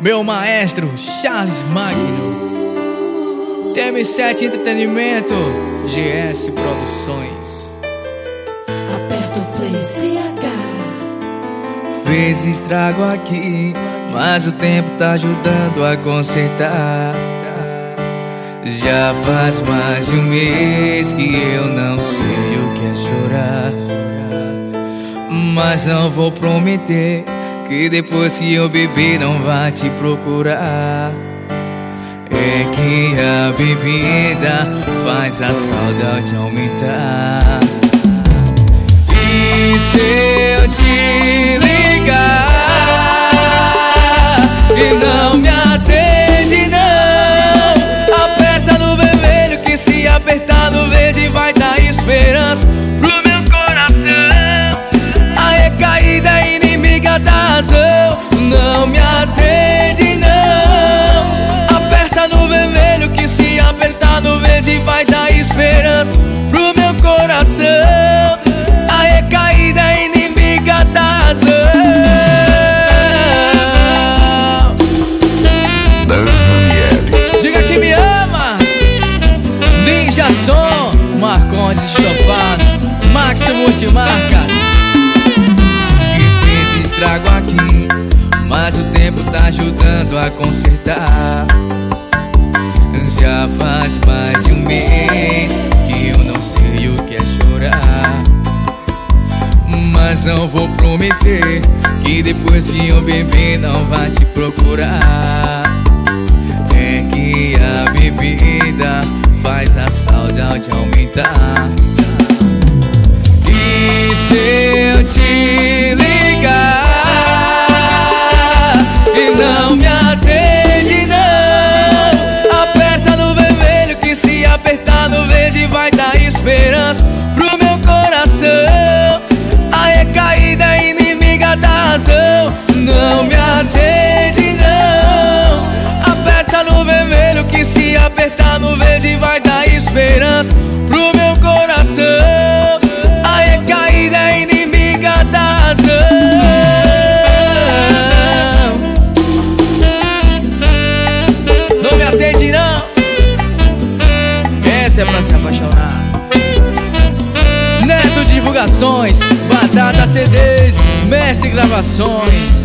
meu maestro Charles Magno, TM7 Entretenimento, GS Produções. Aperta o play CH. Fez estrago aqui, mas o tempo tá ajudando a consertar. Já faz mais de um mês que eu não sei o que é chorar, mas não vou prometer que depois que eu beber não vai te procurar. É que a bebida faz a saudade aumentar. E se eu te ligar e não me atende não, aperta no vermelho que se apertar no verde vai dar esperança pro meu coração. A recaída é inimiga da razão, não me atende não, aperta no vermelho que se apertar no verde vai dar esperança pro meu coração. A recaída é inimiga da razão. Diga que me ama, Ninja Som, Marcondes Estofados, Max Multimarcas. E fez estrago aqui, mas o tempo tá ajudando a consertar. Já faz mais de um mês que eu não sei o que é chorar, mas não vou prometer que depois que eu beber não vai te procurar. É que a bebida faz a saudade aumentar. E se eu te ligar e não me atende não, aperta no vermelho que se apertar no verde vai dar esperança pro meu coração. A recaída é inimiga da razão, não me atende não, aperta no vermelho que se apertar no verde vai dar esperança pro meu coração. A recaída é inimiga da razão. Não me atende não, essa é pra se apaixonar. Neto Divulgações, Batata CDs, Mestre Gravações.